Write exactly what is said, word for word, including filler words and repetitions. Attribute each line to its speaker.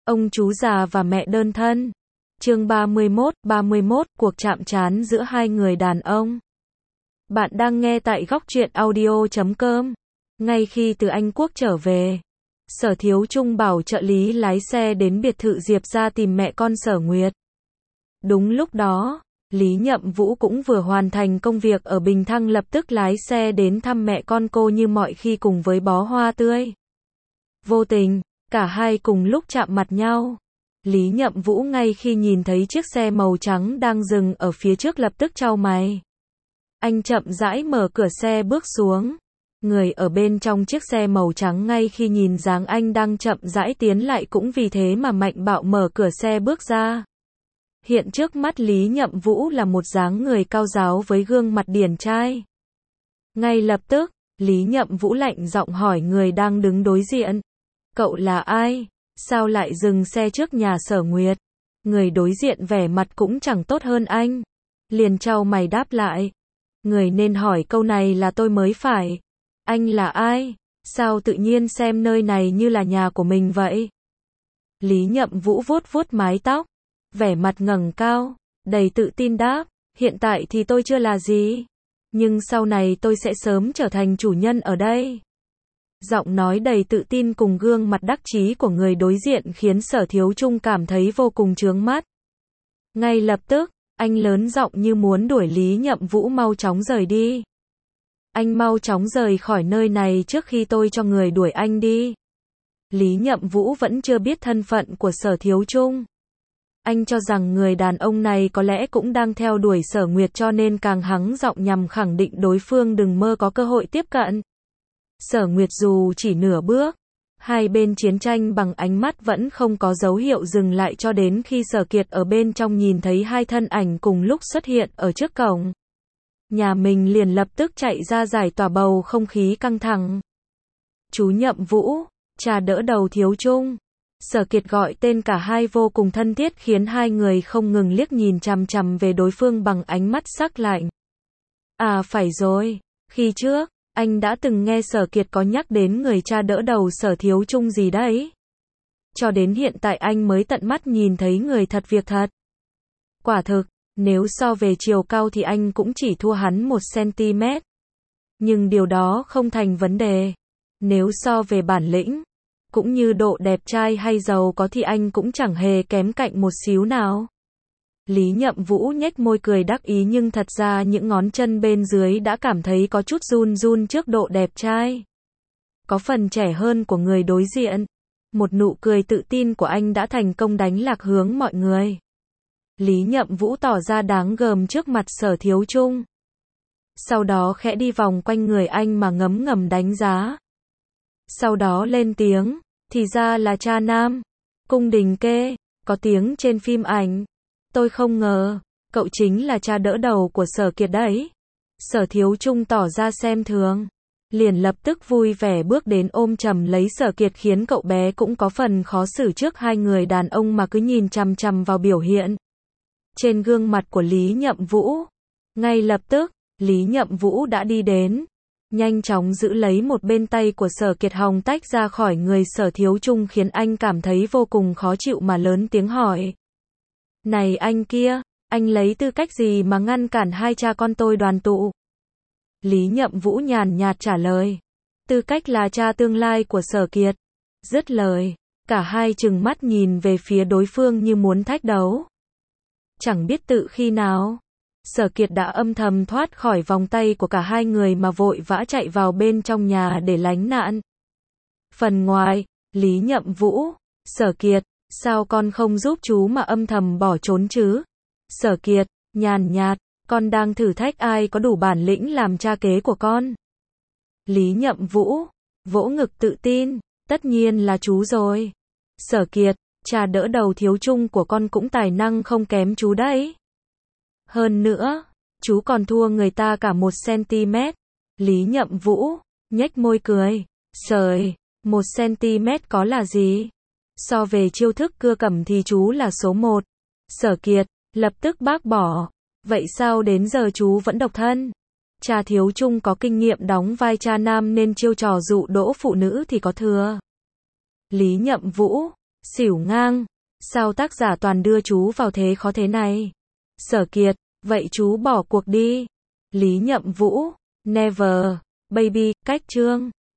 Speaker 1: Ông chú già và mẹ đơn thân. Chương ba mươi mốt, ba mươi mốt, cuộc chạm trán giữa hai người đàn ông. Bạn đang nghe tại góc truyện audio chấm com. Ngay khi từ Anh Quốc trở về, Sở Thiếu Trung bảo trợ lý lái xe đến biệt thự Diệp ra tìm mẹ con Sở Nguyệt. Đúng lúc đó, Lý Nhậm Vũ cũng vừa hoàn thành công việc ở Bình Thăng, lập tức lái xe đến thăm mẹ con cô như mọi khi cùng với bó hoa tươi. Vô tình, cả hai cùng lúc chạm mặt nhau. Lý Nhậm Vũ ngay khi nhìn thấy chiếc xe màu trắng đang dừng ở phía trước lập tức chau mày. Anh chậm rãi mở cửa xe bước xuống. Người ở bên trong chiếc xe màu trắng ngay khi nhìn dáng anh đang chậm rãi tiến lại cũng vì thế mà mạnh bạo mở cửa xe bước ra. Hiện trước mắt Lý Nhậm Vũ là một dáng người cao ráo với gương mặt điển trai. Ngay lập tức, Lý Nhậm Vũ lạnh giọng hỏi người đang đứng đối diện. Cậu là ai? Sao lại dừng xe trước nhà Sở Nguyệt? Người đối diện vẻ mặt cũng chẳng tốt hơn anh. Liền chau mày đáp lại. Người nên hỏi câu này là tôi mới phải. Anh là ai? Sao tự nhiên xem nơi này như là nhà của mình vậy? Lý Nhậm Vũ vuốt vuốt mái tóc, vẻ mặt ngẩng cao, đầy tự tin đáp. Hiện tại thì tôi chưa là gì, nhưng sau này tôi sẽ sớm trở thành chủ nhân ở đây. Giọng nói đầy tự tin cùng gương mặt đắc chí của người đối diện khiến Sở Thiếu Trung cảm thấy vô cùng chướng mắt. Ngay lập tức, anh lớn giọng như muốn đuổi Lý Nhậm Vũ mau chóng rời đi. Anh mau chóng rời khỏi nơi này trước khi tôi cho người đuổi anh đi. Lý Nhậm Vũ vẫn chưa biết thân phận của Sở Thiếu Trung. Anh cho rằng người đàn ông này có lẽ cũng đang theo đuổi Sở Nguyệt cho nên càng hắng giọng nhằm khẳng định đối phương đừng mơ có cơ hội tiếp cận. Sở Nguyệt dù chỉ nửa bước, hai bên chiến tranh bằng ánh mắt vẫn không có dấu hiệu dừng lại cho đến khi Sở Kiệt ở bên trong nhìn thấy hai thân ảnh cùng lúc xuất hiện ở trước cổng. Nhà mình liền lập tức chạy ra giải tỏa bầu không khí căng thẳng. Chú Nhậm Vũ, cha đỡ đầu Thiếu Trung. Sở Kiệt gọi tên cả hai vô cùng thân thiết khiến hai người không ngừng liếc nhìn chằm chằm về đối phương bằng ánh mắt sắc lạnh. À phải rồi, khi trước, anh đã từng nghe Sở Kiệt có nhắc đến người cha đỡ đầu Sở Thiếu Trung gì đấy. Cho đến hiện tại anh mới tận mắt nhìn thấy người thật việc thật. Quả thực, nếu so về chiều cao thì anh cũng chỉ thua hắn một xăng-ti-mét. Nhưng điều đó không thành vấn đề. Nếu so về bản lĩnh, cũng như độ đẹp trai hay giàu có thì anh cũng chẳng hề kém cạnh một xíu nào. Lý Nhậm Vũ nhếch môi cười đắc ý nhưng thật ra những ngón chân bên dưới đã cảm thấy có chút run run trước độ đẹp trai. Có phần trẻ hơn của người đối diện. Một nụ cười tự tin của anh đã thành công đánh lạc hướng mọi người. Lý Nhậm Vũ tỏ ra đáng gờm trước mặt Sở Thiếu Trung. Sau đó khẽ đi vòng quanh người anh mà ngấm ngầm đánh giá. Sau đó lên tiếng, thì ra là cha nam. Cung đình kê, có tiếng trên phim ảnh. Tôi không ngờ, cậu chính là cha đỡ đầu của Sở Kiệt đấy. Sở Thiếu Trung tỏ ra xem thường. Liền lập tức vui vẻ bước đến ôm chầm lấy Sở Kiệt khiến cậu bé cũng có phần khó xử trước hai người đàn ông mà cứ nhìn chằm chằm vào biểu hiện trên gương mặt của Lý Nhậm Vũ. Ngay lập tức, Lý Nhậm Vũ đã đi đến, nhanh chóng giữ lấy một bên tay của Sở Kiệt hòng tách ra khỏi người Sở Thiếu Trung khiến anh cảm thấy vô cùng khó chịu mà lớn tiếng hỏi. Này anh kia, anh lấy tư cách gì mà ngăn cản hai cha con tôi đoàn tụ? Lý Nhậm Vũ nhàn nhạt trả lời. Tư cách là cha tương lai của Sở Kiệt. Dứt lời, cả hai trừng mắt nhìn về phía đối phương như muốn thách đấu. Chẳng biết tự khi nào, Sở Kiệt đã âm thầm thoát khỏi vòng tay của cả hai người mà vội vã chạy vào bên trong nhà để lánh nạn. Phần ngoài, Lý Nhậm Vũ, Sở Kiệt, sao con không giúp chú mà âm thầm bỏ trốn chứ? Sở Kiệt, nhàn nhạt, con đang thử thách ai có đủ bản lĩnh làm cha kế của con. Lý Nhậm Vũ, vỗ ngực tự tin, tất nhiên là chú rồi. Sở Kiệt, cha đỡ đầu Thiếu Trung của con cũng tài năng không kém chú đấy. Hơn nữa, chú còn thua người ta cả một xăng-ti-mét. Lý Nhậm Vũ, nhếch môi cười. Trời, một xăng-ti-mét có là gì? So về chiêu thức cưa cẩm thì chú là số một. Sở Kiệt, lập tức bác bỏ. Vậy sao đến giờ chú vẫn độc thân? Cha Thiếu Trung có kinh nghiệm đóng vai cha nam nên chiêu trò dụ dỗ phụ nữ thì có thừa. Lý Nhậm Vũ, Xỉu ngang. Sao tác giả toàn đưa chú vào thế khó thế này? Sở Kiệt. Vậy chú bỏ cuộc đi. Lý Nhậm Vũ. Never. Baby. Cách chương.